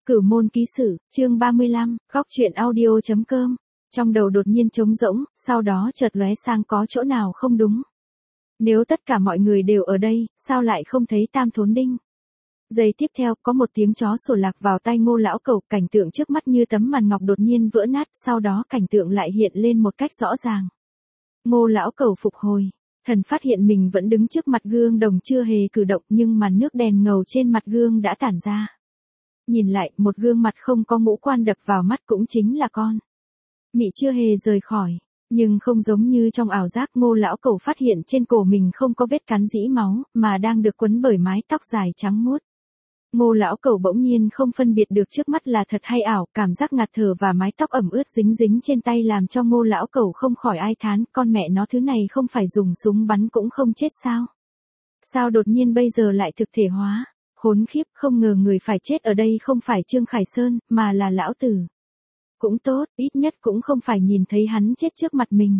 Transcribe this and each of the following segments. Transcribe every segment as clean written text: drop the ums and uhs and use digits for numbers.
Cửu môn ký sử, chương 35, góc truyện audio.com. Trong đầu đột nhiên trống rỗng, sau đó chợt lóe sang có chỗ nào không đúng. Nếu tất cả mọi người đều ở đây, sao lại không thấy Tam Thốn Đinh? Giây tiếp theo, có một tiếng chó sủa lạc vào tai Ngô lão cẩu, cảnh tượng trước mắt như tấm màn ngọc đột nhiên vỡ nát, sau đó cảnh tượng lại hiện lên một cách rõ ràng. Ngô lão cẩu phục hồi, thần phát hiện mình vẫn đứng trước mặt gương đồng chưa hề cử động, nhưng màn nước đèn ngầu trên mặt gương đã tản ra. Nhìn lại, một gương mặt không có ngũ quan đập vào mắt cũng chính là con Mị chưa hề rời khỏi, nhưng không giống như trong ảo giác. Ngô lão cẩu phát hiện trên cổ mình không có vết cắn rỉ máu, mà đang được quấn bởi mái tóc dài trắng muốt. Ngô lão cẩu bỗng nhiên không phân biệt được trước mắt là thật hay ảo, cảm giác ngạt thở và mái tóc ẩm ướt dính dính trên tay làm cho Ngô lão cẩu không khỏi ai thán, con mẹ nó, thứ này không phải dùng súng bắn cũng không chết sao? Sao đột nhiên bây giờ lại thực thể hóa? Khốn khiếp, không ngờ người phải chết ở đây không phải Trương Khải Sơn, mà là lão tử. Cũng tốt, ít nhất cũng không phải nhìn thấy hắn chết trước mặt mình.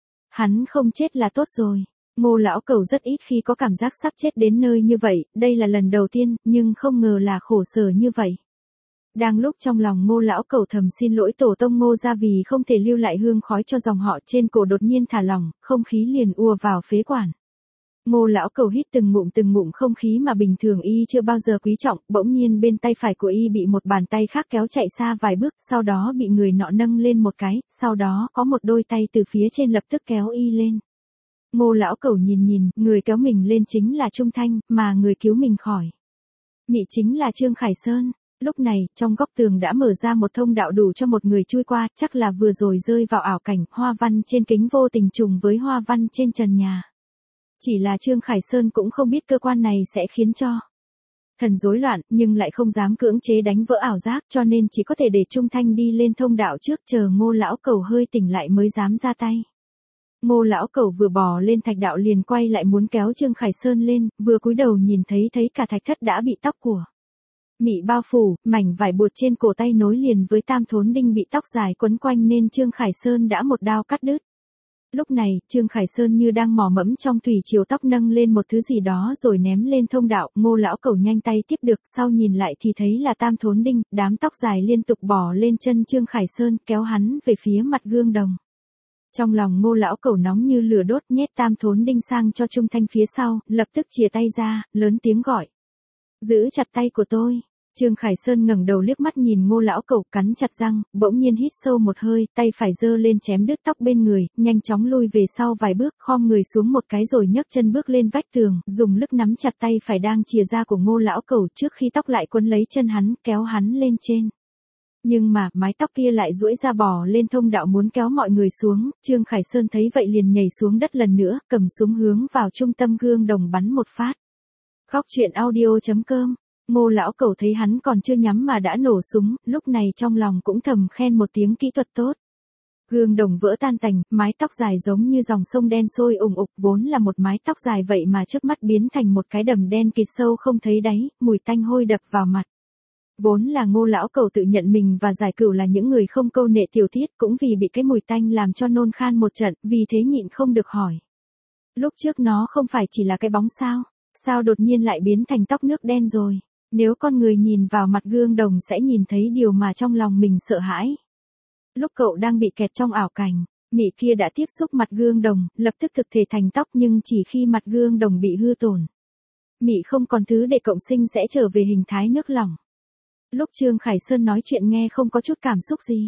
Hắn không chết là tốt rồi. Ngô lão cẩu rất ít khi có cảm giác sắp chết đến nơi như vậy, đây là lần đầu tiên, nhưng không ngờ là khổ sở như vậy. Đang lúc trong lòng Ngô lão cẩu thầm xin lỗi tổ tông Ngô gia vì không thể lưu lại hương khói cho dòng họ, trên cổ đột nhiên thả lỏng, không khí liền ùa vào phế quản. Ngô lão cẩu hít từng ngụm không khí mà bình thường y chưa bao giờ quý trọng, bỗng nhiên bên tay phải của y bị một bàn tay khác kéo chạy xa vài bước, sau đó bị người nọ nâng lên một cái, sau đó có một đôi tay từ phía trên lập tức kéo y lên. Ngô lão cẩu nhìn, người kéo mình lên chính là Trung Thanh, mà người cứu mình khỏi Mị chính là Trương Khải Sơn. Lúc này, trong góc tường đã mở ra một thông đạo đủ cho một người chui qua, chắc là vừa rồi rơi vào ảo cảnh, hoa văn trên kính vô tình trùng với hoa văn trên trần nhà. Chỉ là Trương Khải Sơn cũng không biết cơ quan này sẽ khiến cho thần rối loạn, nhưng lại không dám cưỡng chế đánh vỡ ảo giác, cho nên chỉ có thể để Trung Thanh đi lên thông đạo trước, chờ Ngô lão cẩu hơi tỉnh lại mới dám ra tay. Ngô lão cẩu vừa bò lên thạch đạo liền quay lại muốn kéo Trương Khải Sơn lên, vừa cúi đầu nhìn thấy cả thạch thất đã bị tóc của Mị bao phủ, mảnh vải buộc trên cổ tay nối liền với Tam Thốn Đinh bị tóc dài quấn quanh nên Trương Khải Sơn đã một đao cắt đứt. Lúc này, Trương Khải Sơn như đang mò mẫm trong thủy triều tóc, nâng lên một thứ gì đó rồi ném lên thông đạo. Ngô lão cẩu nhanh tay tiếp được, sau nhìn lại thì thấy là Tam Thốn Đinh, đám tóc dài liên tục bò lên chân Trương Khải Sơn, kéo hắn về phía mặt gương đồng. Trong lòng Ngô lão cẩu nóng như lửa đốt, nhét Tam Thốn Đinh sang cho Trung Thanh phía sau, lập tức chìa tay ra, lớn tiếng gọi: "Giữ chặt tay của tôi." Trương Khải Sơn ngẩng đầu liếc mắt nhìn Ngô lão cẩu, cắn chặt răng, bỗng nhiên hít sâu một hơi, tay phải giơ lên chém đứt tóc bên người, nhanh chóng lui về sau vài bước, khom người xuống một cái rồi nhấc chân bước lên vách tường, dùng lực nắm chặt tay phải đang chìa ra của Ngô lão cẩu trước khi tóc lại quấn lấy chân hắn, kéo hắn lên trên. Nhưng mà, mái tóc kia lại duỗi ra bò lên thông đạo muốn kéo mọi người xuống. Trương Khải Sơn thấy vậy liền nhảy xuống đất lần nữa, cầm súng hướng vào trung tâm gương đồng bắn một phát. Góc truyện audio.com. Ngô lão cẩu thấy hắn còn chưa nhắm mà đã nổ súng, lúc này trong lòng cũng thầm khen một tiếng kỹ thuật tốt. Gương đồng vỡ tan tành, mái tóc dài giống như dòng sông đen sôi ùng ục, vốn là một mái tóc dài vậy mà trước mắt biến thành một cái đầm đen kịt sâu không thấy đáy, mùi tanh hôi đập vào mặt. Vốn là Ngô lão cẩu tự nhận mình và Giải Cửu là những người không câu nệ tiểu tiết, cũng vì bị cái mùi tanh làm cho nôn khan một trận, vì thế nhịn không được hỏi: lúc trước nó không phải chỉ là cái bóng sao? Sao đột nhiên lại biến thành tóc nước đen rồi? Nếu con người nhìn vào mặt gương đồng sẽ nhìn thấy điều mà trong lòng mình sợ hãi. Lúc cậu đang bị kẹt trong ảo cảnh, Mị kia đã tiếp xúc mặt gương đồng, lập tức thực thể thành tóc, nhưng chỉ khi mặt gương đồng bị hư tổn, Mị không còn thứ để cộng sinh sẽ trở về hình thái nước lỏng. Lúc Trương Khải Sơn nói chuyện nghe không có chút cảm xúc gì.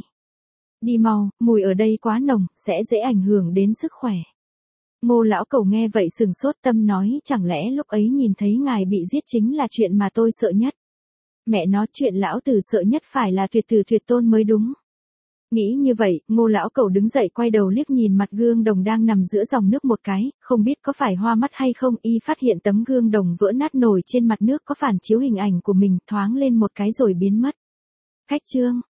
Đi mau, mùi ở đây quá nồng, sẽ dễ ảnh hưởng đến sức khỏe. Ngô lão cẩu nghe vậy sừng sốt, tâm nói: chẳng lẽ lúc ấy nhìn thấy ngài bị giết chính là chuyện mà tôi sợ nhất? Mẹ nó, chuyện lão tử sợ nhất phải là tuyệt tử tuyệt tôn mới đúng. Nghĩ như vậy, Ngô lão cẩu đứng dậy quay đầu liếc nhìn mặt gương đồng đang nằm giữa dòng nước một cái, không biết có phải hoa mắt hay không, y phát hiện tấm gương đồng vỡ nát nổi trên mặt nước có phản chiếu hình ảnh của mình, thoáng lên một cái rồi biến mất. Khách Trương,